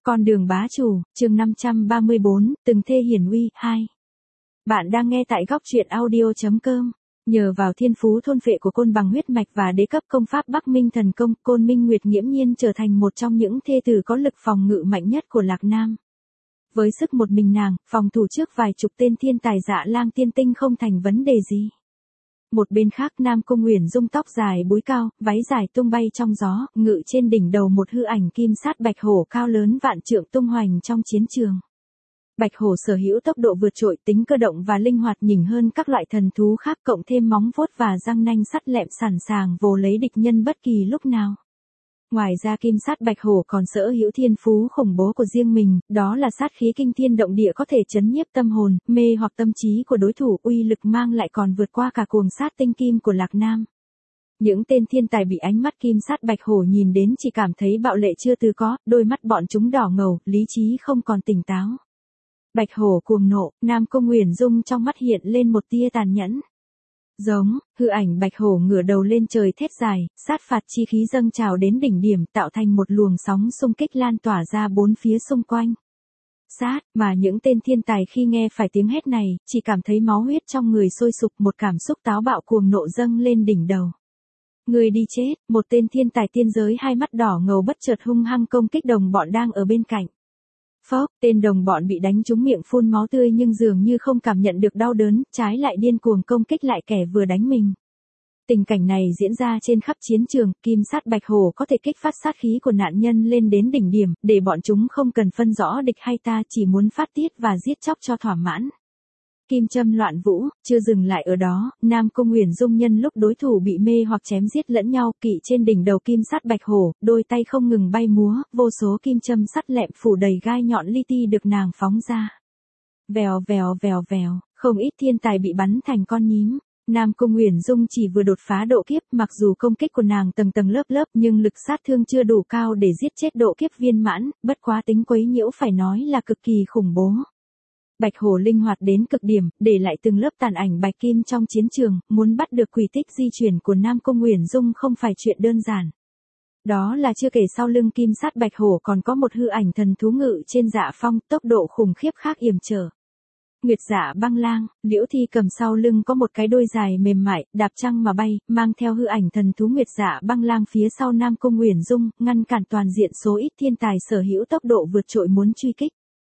Con đường bá chủ, chương 534, từng thê hiển uy, 2. Bạn đang nghe tại góc truyện audio.com. Nhờ vào thiên phú thôn phệ của côn bằng huyết mạch và đế cấp công pháp Bắc Minh thần công, Côn Minh Nguyệt nghiễm nhiên trở thành một trong những thê tử có lực phòng ngự mạnh nhất của Lạc Nam. Với sức một mình nàng, phòng thủ trước vài chục tên thiên tài Dạ Lang tiên tinh không thành vấn đề gì. Một bên khác Nam Cung Uyển Dung tóc dài búi cao, váy dài tung bay trong gió, ngự trên đỉnh đầu một hư ảnh kim sát bạch hổ cao lớn vạn trượng tung hoành trong chiến trường. Bạch hổ sở hữu tốc độ vượt trội, tính cơ động và linh hoạt nhỉnh hơn các loại thần thú khác, cộng thêm móng vuốt và răng nanh sắt lẹm sẵn sàng vồ lấy địch nhân bất kỳ lúc nào. Ngoài ra kim sát bạch hổ còn sở hữu thiên phú khủng bố của riêng mình, đó là sát khí kinh thiên động địa có thể chấn nhiếp tâm hồn, mê hoặc tâm trí của đối thủ, uy lực mang lại còn vượt qua cả cuồng sát tinh kim của Lạc Nam. Những tên thiên tài bị ánh mắt kim sát bạch hổ nhìn đến chỉ cảm thấy bạo lệ chưa từng có, đôi mắt bọn chúng đỏ ngầu, lý trí không còn tỉnh táo. Bạch hổ cuồng nộ, Nam Cung Uyển Dung trong mắt hiện lên một tia tàn nhẫn. Giống, hư ảnh bạch hổ ngửa đầu lên trời thét dài, sát phạt chi khí dâng trào đến đỉnh điểm, tạo thành một luồng sóng xung kích lan tỏa ra bốn phía xung quanh. Sát, mà những tên thiên tài khi nghe phải tiếng hét này, chỉ cảm thấy máu huyết trong người sôi sục, một cảm xúc táo bạo cuồng nộ dâng lên đỉnh đầu. Người đi chết, một tên thiên tài tiên giới hai mắt đỏ ngầu bất chợt hung hăng công kích đồng bọn đang ở bên cạnh. Phốc, tên đồng bọn bị đánh trúng miệng phun máu tươi nhưng dường như không cảm nhận được đau đớn, trái lại điên cuồng công kích lại kẻ vừa đánh mình. Tình cảnh này diễn ra trên khắp chiến trường, kim sát bạch hổ có thể kích phát sát khí của nạn nhân lên đến đỉnh điểm, để bọn chúng không cần phân rõ địch hay ta, chỉ muốn phát tiết và giết chóc cho thỏa mãn. Kim châm loạn vũ, chưa dừng lại ở đó, Nam Cung Uyển Dung nhân lúc đối thủ bị mê hoặc chém giết lẫn nhau, kỵ trên đỉnh đầu kim sát bạch hổ, đôi tay không ngừng bay múa, vô số kim châm sắt lẹm phủ đầy gai nhọn li ti được nàng phóng ra. Vèo vèo vèo vèo, không ít thiên tài bị bắn thành con nhím. Nam Cung Uyển Dung chỉ vừa đột phá độ kiếp, mặc dù công kích của nàng tầng tầng lớp lớp nhưng lực sát thương chưa đủ cao để giết chết độ kiếp viên mãn, bất quá tính quấy nhiễu phải nói là cực kỳ khủng bố. Bạch hổ linh hoạt đến cực điểm, để lại từng lớp tàn ảnh bạch kim trong chiến trường, muốn bắt được quỷ tích di chuyển của Nam Cung Uyển Dung không phải chuyện đơn giản. Đó là chưa kể sau lưng kim sát bạch hổ còn có một hư ảnh thần thú ngự trên Dạ Phong, tốc độ khủng khiếp khác yểm trở. Nguyệt Dạ Băng Lang, Liễu Thi cầm sau lưng có một cái đôi dài mềm mại, đạp trăng mà bay, mang theo hư ảnh thần thú Nguyệt Dạ Băng Lang phía sau Nam Cung Uyển Dung, ngăn cản toàn diện số ít thiên tài sở hữu tốc độ vượt trội muốn truy kích.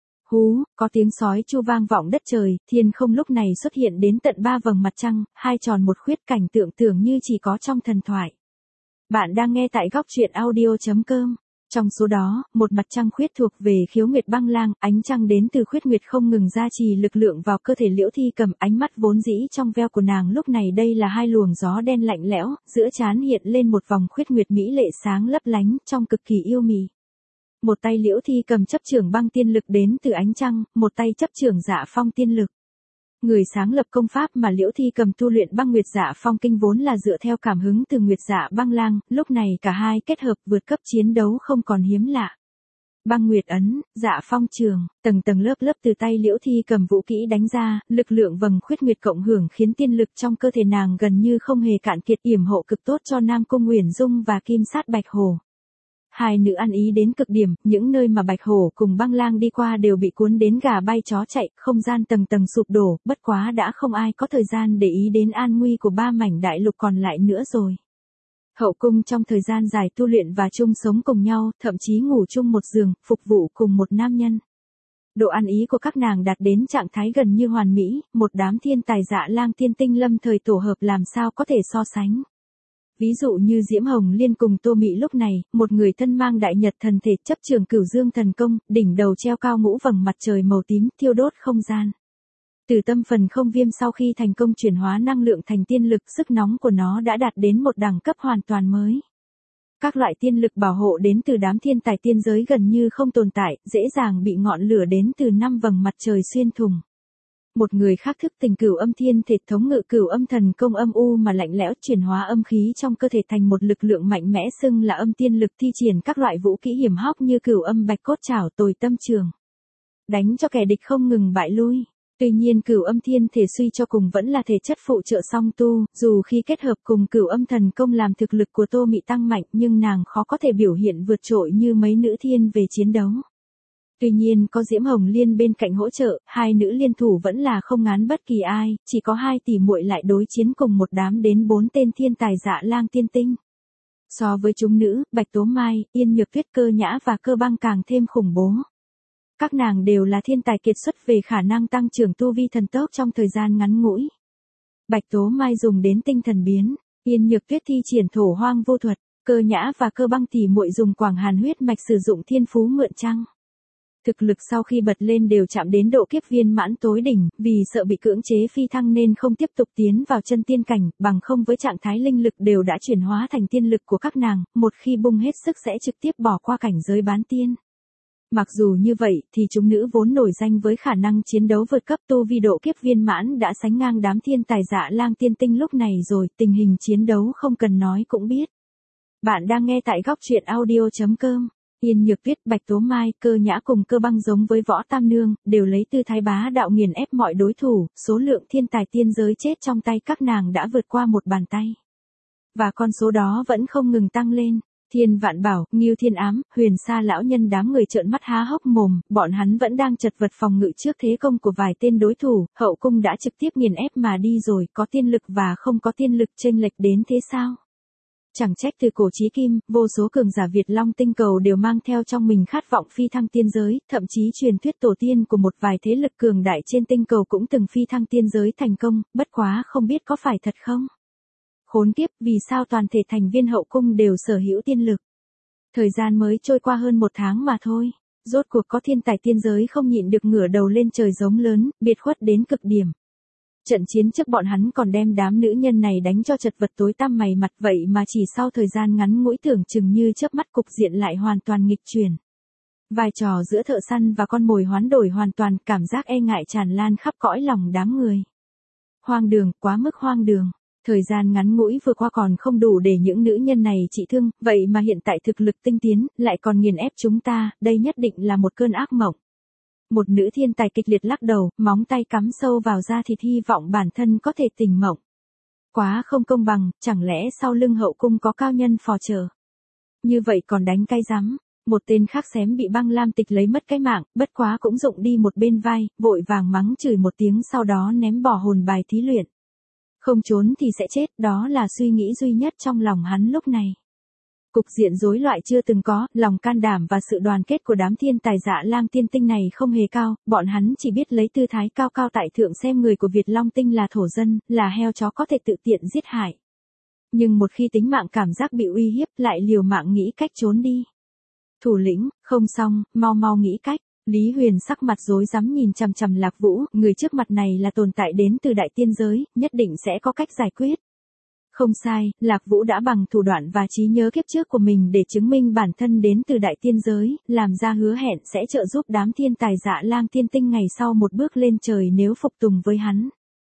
Hú, có tiếng sói chu vang vọng đất trời, thiên không lúc này xuất hiện đến tận 3 vầng mặt trăng, hai tròn một khuyết, cảnh tượng tưởng như chỉ có trong thần thoại. Bạn đang nghe tại góc truyện audio.com. Trong số đó, một mặt trăng khuyết thuộc về Khiếu Nguyệt Băng Lang, ánh trăng đến từ khuyết nguyệt không ngừng gia trì lực lượng vào cơ thể Liễu Thi cầm, ánh mắt vốn dĩ trong veo của nàng lúc này đây là hai luồng gió đen lạnh lẽo, giữa trán hiện lên một vòng khuyết nguyệt mỹ lệ sáng lấp lánh, trông cực kỳ yêu mị. Một tay Liễu Thi cầm chấp trưởng băng tiên lực đến từ ánh trăng, một tay chấp trưởng Dạ Phong tiên lực. Người sáng lập công pháp mà Liễu Thi cầm tu luyện băng Nguyệt Dạ Phong kinh vốn là dựa theo cảm hứng từ Nguyệt Dạ Băng Lang, lúc này cả hai kết hợp vượt cấp chiến đấu không còn hiếm lạ. Băng Nguyệt ấn, Dạ Phong trường, tầng tầng lớp lớp từ tay Liễu Thi cầm vũ kỹ đánh ra, lực lượng vầng khuyết nguyệt cộng hưởng khiến tiên lực trong cơ thể nàng gần như không hề cạn kiệt, yểm hộ cực tốt cho Nam Cung Uyển Dung và kim sát bạch hổ. Hai nữ ăn ý đến cực điểm, những nơi mà bạch hổ cùng băng lang đi qua đều bị cuốn đến gà bay chó chạy, không gian tầng tầng sụp đổ, bất quá đã không ai có thời gian để ý đến an nguy của 3 mảnh đại lục còn lại nữa rồi. Hậu cung trong thời gian dài tu luyện và chung sống cùng nhau, thậm chí ngủ chung một giường, phục vụ cùng một nam nhân. Độ ăn ý của các nàng đạt đến trạng thái gần như hoàn mỹ, một đám thiên tài Dạ Lang tiên tinh lâm thời tổ hợp làm sao có thể so sánh. Ví dụ như Diễm Hồng Liên cùng Tô Mị lúc này, một người thân mang đại nhật thần thể chấp trường Cửu Dương thần công, đỉnh đầu treo cao ngũ vầng mặt trời màu tím, thiêu đốt không gian. Từ tâm phần không viêm sau khi thành công chuyển hóa năng lượng thành tiên lực, sức nóng của nó đã đạt đến một đẳng cấp hoàn toàn mới. Các loại tiên lực bảo hộ đến từ đám thiên tài tiên giới gần như không tồn tại, dễ dàng bị ngọn lửa đến từ 5 vầng mặt trời xuyên thủng. Một người khác thức tỉnh Cửu Âm Thiên thể thống ngự Cửu Âm thần công âm u mà lạnh lẽo, chuyển hóa âm khí trong cơ thể thành một lực lượng mạnh mẽ xưng là âm tiên lực, thi triển các loại vũ kỹ hiểm hóc như Cửu Âm Bạch Cốt Trảo, Tồi Tâm Trường, đánh cho kẻ địch không ngừng bại lui. Tuy nhiên Cửu Âm Thiên thể suy cho cùng vẫn là thể chất phụ trợ song tu, dù khi kết hợp cùng Cửu Âm thần công làm thực lực của Tô Mị tăng mạnh, nhưng nàng khó có thể biểu hiện vượt trội như mấy nữ thiên về chiến đấu. Tuy nhiên có Diễm Hồng Liên bên cạnh hỗ trợ, hai nữ liên thủ vẫn là không ngán bất kỳ ai, chỉ có hai tỷ muội lại đối chiến cùng một đám đến 4 tên thiên tài Dạ Lang tiên tinh. So với chúng nữ, Bạch Tố Mai, Yên Nhược Tuyết, Cơ Nhã và Cơ Băng càng thêm khủng bố. Các nàng đều là thiên tài kiệt xuất về khả năng tăng trưởng tu vi thần tốc trong thời gian ngắn ngủi. Bạch Tố Mai dùng đến tinh thần biến, Yên Nhược Tuyết thi triển thổ hoang vô thuật, Cơ Nhã và Cơ Băng tỷ muội dùng Quảng Hàn huyết mạch sử dụng thiên phú mượn trăng. Thực lực sau khi bật lên đều chạm đến độ kiếp viên mãn tối đỉnh, vì sợ bị cưỡng chế phi thăng nên không tiếp tục tiến vào chân tiên cảnh, bằng không với trạng thái linh lực đều đã chuyển hóa thành tiên lực của các nàng, một khi bung hết sức sẽ trực tiếp bỏ qua cảnh giới bán tiên. Mặc dù như vậy thì chúng nữ vốn nổi danh với khả năng chiến đấu vượt cấp tu vi độ kiếp viên mãn đã sánh ngang đám thiên tài Dạ Lang tiên tinh lúc này rồi, tình hình chiến đấu không cần nói cũng biết. Bạn đang nghe tại góc truyện audio.com. Yên Nhược Tuyết, Bạch Tố Mai, Cơ Nhã cùng Cơ Băng giống với Võ Tam Nương, đều lấy tư thái bá đạo nghiền ép mọi đối thủ, số lượng thiên tài tiên giới chết trong tay các nàng đã vượt qua một bàn tay. Và con số đó vẫn không ngừng tăng lên. Thiên Vạn Bảo, Ngưu Thiên Ám, Huyền Sa lão nhân đám người trợn mắt há hốc mồm, bọn hắn vẫn đang chật vật phòng ngự trước thế công của vài tên đối thủ, hậu cung đã trực tiếp nghiền ép mà đi rồi, có tiên lực và không có tiên lực chênh lệch đến thế sao? Chẳng trách từ cổ chí kim, vô số cường giả Việt Long tinh cầu đều mang theo trong mình khát vọng phi thăng tiên giới, thậm chí truyền thuyết tổ tiên của một vài thế lực cường đại trên tinh cầu cũng từng phi thăng tiên giới thành công, bất quá không biết có phải thật không? Khốn kiếp, vì sao toàn thể thành viên hậu cung đều sở hữu tiên lực? Thời gian mới trôi qua hơn 1 tháng mà thôi, rốt cuộc có thiên tài tiên giới không nhịn được ngửa đầu lên trời giống lớn, biệt khuất đến cực điểm. Trận chiến trước bọn hắn còn đem đám nữ nhân này đánh cho chật vật tối tăm mày mặt, vậy mà chỉ sau thời gian ngắn ngủi tưởng chừng như chớp mắt cục diện lại hoàn toàn nghịch chuyển. Vai trò giữa thợ săn và con mồi hoán đổi hoàn toàn, cảm giác e ngại tràn lan khắp cõi lòng đám người. Hoang đường, quá mức hoang đường. Thời gian ngắn ngủi vừa qua còn không đủ để những nữ nhân này trị thương, vậy mà hiện tại thực lực tinh tiến, lại còn nghiền ép chúng ta, đây nhất định là một cơn ác mộng. Một nữ thiên tài kịch liệt lắc đầu, móng tay cắm sâu vào da thịt hy vọng bản thân có thể tỉnh mộng. Quá không công bằng, chẳng lẽ sau lưng hậu cung có cao nhân phò chờ? Như vậy còn đánh cay rắm. Một tên khác xém bị Băng Lam Tịch lấy mất cái mạng, bất quá cũng rụng đi một bên vai, vội vàng mắng chửi một tiếng sau đó ném bỏ hồn bài thí luyện. Không trốn thì sẽ chết, đó là suy nghĩ duy nhất trong lòng hắn lúc này. Cục diện rối loạn chưa từng có, lòng can đảm và sự đoàn kết của đám thiên tài Dạ Lang tiên tinh này không hề cao, bọn hắn chỉ biết lấy tư thái cao cao tại thượng xem người của Việt Long tinh là thổ dân, là heo chó có thể tự tiện giết hại. Nhưng một khi tính mạng cảm giác bị uy hiếp lại liều mạng nghĩ cách trốn đi. Thủ lĩnh, không xong, mau nghĩ cách. Lý Huyền sắc mặt rối rắm nhìn chằm chằm Lạc Vũ, người trước mặt này là tồn tại đến từ đại tiên giới, nhất định sẽ có cách giải quyết. Không sai, Lạc Vũ đã bằng thủ đoạn và trí nhớ kiếp trước của mình để chứng minh bản thân đến từ đại tiên giới, làm ra hứa hẹn sẽ trợ giúp đám thiên tài Dạ Lang tiên tinh ngày sau một bước lên trời nếu phục tùng với hắn.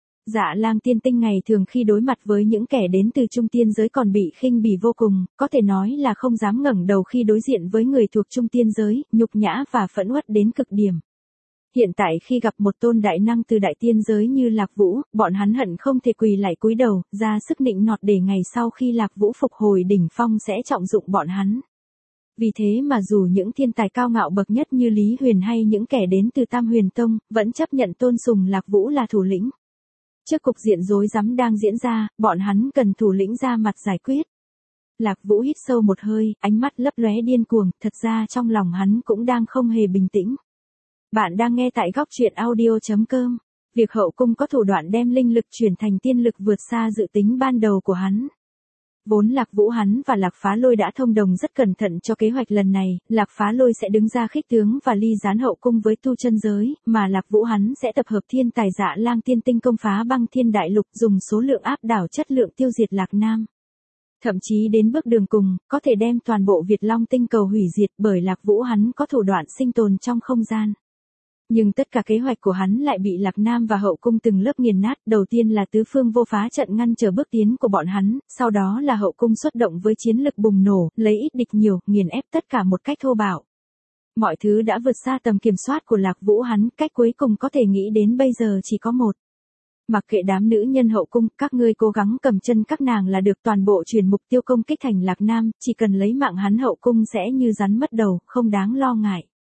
Dạ Lang tiên tinh ngày thường khi đối mặt với những kẻ đến từ trung tiên giới còn bị khinh bỉ vô cùng, có thể nói là không dám ngẩng đầu khi đối diện với người thuộc trung tiên giới, nhục nhã và phẫn uất đến cực điểm. Hiện tại khi gặp một tôn đại năng từ đại tiên giới như Lạc Vũ, bọn hắn hận không thể quỳ lại cúi đầu, ra sức nịnh nọt để ngày sau khi Lạc Vũ phục hồi đỉnh phong sẽ trọng dụng bọn hắn. Vì thế mà dù những thiên tài cao ngạo bậc nhất như Lý Huyền hay những kẻ đến từ Tam Huyền Tông, vẫn chấp nhận tôn sùng Lạc Vũ là thủ lĩnh. Trước cục diện rối rắm đang diễn ra, bọn hắn cần thủ lĩnh ra mặt giải quyết. Lạc Vũ hít sâu một hơi, ánh mắt lấp lóe điên cuồng, thật ra trong lòng hắn cũng đang không hề bình tĩnh. Bạn đang nghe tại góc truyện audio.com. Việc hậu cung có thủ đoạn đem linh lực chuyển thành tiên lực vượt xa dự tính ban đầu của hắn. Vốn Lạc Vũ hắn và Lạc Phá Lôi đã thông đồng rất cẩn thận cho kế hoạch lần này, Lạc Phá Lôi sẽ đứng ra khích tướng và ly gián hậu cung với tu chân giới, mà Lạc Vũ hắn sẽ tập hợp thiên tài Dạ Lang tiên tinh công phá băng thiên đại lục dùng số lượng áp đảo chất lượng tiêu diệt Lạc Nam. Thậm chí đến bước đường cùng, có thể đem toàn bộ Việt Long tinh cầu hủy diệt bởi Lạc Vũ hắn có thủ đoạn sinh tồn trong không gian. Nhưng tất cả kế hoạch của hắn lại bị Lạc Nam và hậu cung từng lớp nghiền nát, đầu tiên là tứ phương vô phá trận ngăn trở bước tiến của bọn hắn, sau đó là hậu cung xuất động với chiến lực bùng nổ, lấy ít địch nhiều, nghiền ép tất cả một cách thô bạo. Mọi thứ đã vượt xa tầm kiểm soát của Lạc Vũ hắn, cách cuối cùng có thể nghĩ đến bây giờ chỉ có một. Mặc kệ đám nữ nhân hậu cung, các ngươi cố gắng cầm chân các nàng là được, toàn bộ chuyển mục tiêu công kích thành Lạc Nam, chỉ cần lấy mạng hắn hậu cung sẽ như rắn mất đầu, không đáng lo ngại.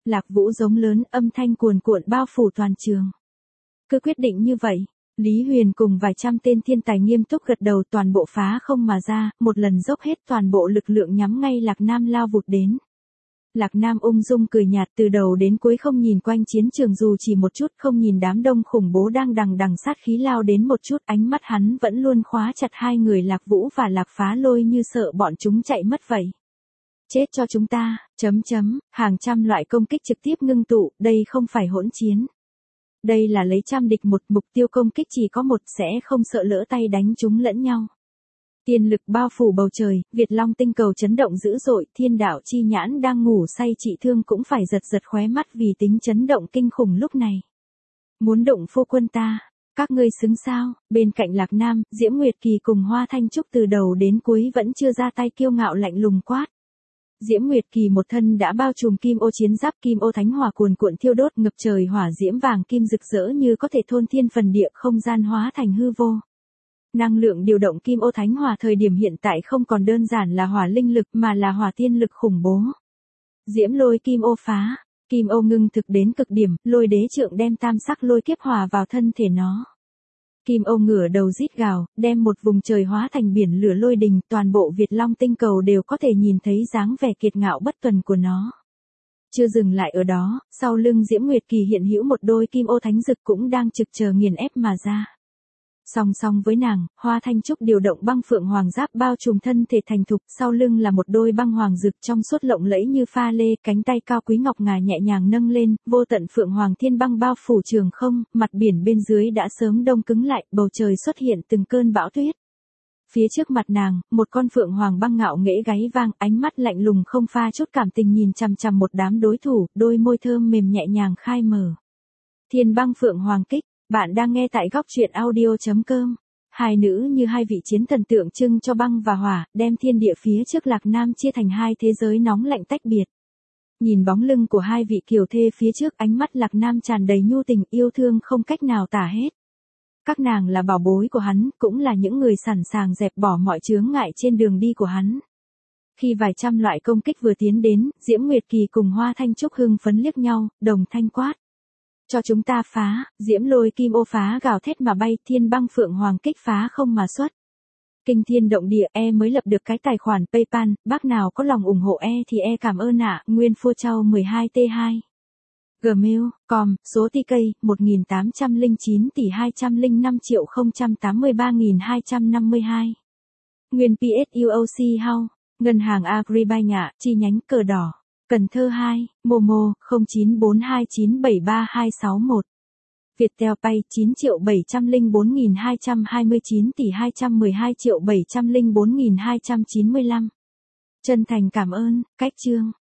Lạc Vũ giống lớn, âm thanh cuồn cuộn bao phủ toàn trường. Cứ quyết định như vậy. Lý Huyền cùng vài trăm tên thiên tài nghiêm túc gật đầu, toàn bộ phá không mà ra, một lần dốc hết toàn bộ lực lượng nhắm ngay Lạc Nam lao vụt đến. Lạc Nam ung dung cười nhạt, từ đầu đến cuối không nhìn quanh chiến trường dù chỉ một chút, không nhìn đám đông khủng bố đang đằng đằng sát khí lao đến một chút, ánh mắt hắn vẫn luôn khóa chặt hai người Lạc Vũ và Lạc Phá Lôi như sợ bọn chúng chạy mất vậy. Chết cho chúng ta, hàng trăm loại công kích trực tiếp ngưng tụ, đây không phải hỗn chiến. Đây là lấy trăm địch một, mục tiêu công kích chỉ có một, sẽ không sợ lỡ tay đánh chúng lẫn nhau. Tiên lực bao phủ bầu trời, Việt Long tinh cầu chấn động dữ dội, Thiên Đạo Chi Nhãn đang ngủ say trị thương cũng phải giật giật khóe mắt vì tính chấn động kinh khủng lúc này. Muốn đụng phu quân ta, các ngươi xứng sao? Bên cạnh Lạc Nam, Diễm Nguyệt Kỳ cùng Hoa Thanh Trúc từ đầu đến cuối vẫn chưa ra tay, kiêu ngạo lạnh lùng quát. Diễm Nguyệt Kỳ một thân đã bao trùm kim ô chiến giáp, kim ô thánh hỏa cuồn cuộn thiêu đốt, ngập trời hỏa diễm vàng kim rực rỡ như có thể thôn thiên phần địa, không gian hóa thành hư vô. Năng lượng điều động kim ô thánh hỏa thời điểm hiện tại không còn đơn giản là hỏa linh lực mà là hỏa tiên lực khủng bố. Diễm lôi kim ô phá, kim ô ngưng thực đến cực điểm, lôi đế trượng đem tam sắc lôi kiếp hòa vào thân thể nó. Kim ô ngửa đầu rít gào, đem một vùng trời hóa thành biển lửa lôi đình, toàn bộ Việt Long tinh cầu đều có thể nhìn thấy dáng vẻ kiệt ngạo bất tuần của nó. Chưa dừng lại ở đó, sau lưng Diễm Nguyệt Kỳ hiện hữu một đôi kim ô thánh dực cũng đang trực chờ nghiền ép mà ra. Song song với nàng, Hoa Thanh Trúc điều động băng phượng hoàng giáp bao trùm thân thể thành thục, sau lưng là một đôi băng hoàng dực trong suốt lộng lẫy như pha lê, cánh tay cao quý ngọc ngà nhẹ nhàng nâng lên, vô tận phượng hoàng thiên băng bao phủ trường không, mặt biển bên dưới đã sớm đông cứng lại, bầu trời xuất hiện từng cơn bão tuyết. Phía trước mặt nàng, một con phượng hoàng băng ngạo nghễ gáy vang, ánh mắt lạnh lùng không pha chút cảm tình nhìn chằm chằm một đám đối thủ, đôi môi thơm mềm nhẹ nhàng khai mở. Thiên băng phượng hoàng kích. Bạn đang nghe tại góc truyện audio.com. Hai nữ như hai vị chiến thần tượng trưng cho băng và hỏa, đem thiên địa phía trước Lạc Nam chia thành hai thế giới nóng lạnh tách biệt. Nhìn bóng lưng của hai vị kiều thê phía trước, ánh mắt Lạc Nam tràn đầy nhu tình, yêu thương không cách nào tả hết. Các nàng là bảo bối của hắn, cũng là những người sẵn sàng dẹp bỏ mọi chướng ngại trên đường đi của hắn. Khi vài trăm loại công kích vừa tiến đến, Diễm Nguyệt Kỳ cùng Hoa Thanh Trúc hưng phấn liếc nhau, đồng thanh quát. Cho chúng ta phá, Diễm lôi kim ô phá gào thét mà bay, thiên băng phượng hoàng kích phá không mà xuất. Kinh thiên động địa, mới lập được cái tài khoản PayPal, bác nào có lòng ủng hộ thì cảm ơn ạ, Nguyên Phua Châu 12T2. Gmail.com, số TK, 1809 tỷ 205.083.252. Nguyên PSUOC House, Ngân hàng Agribank ạ, chi nhánh Cờ Đỏ. Cần Thơ 2, Momo, 0942973261. Viettel Pay, 9.704.229 tỷ 212.704.295. Chân thành cảm ơn, cách chương.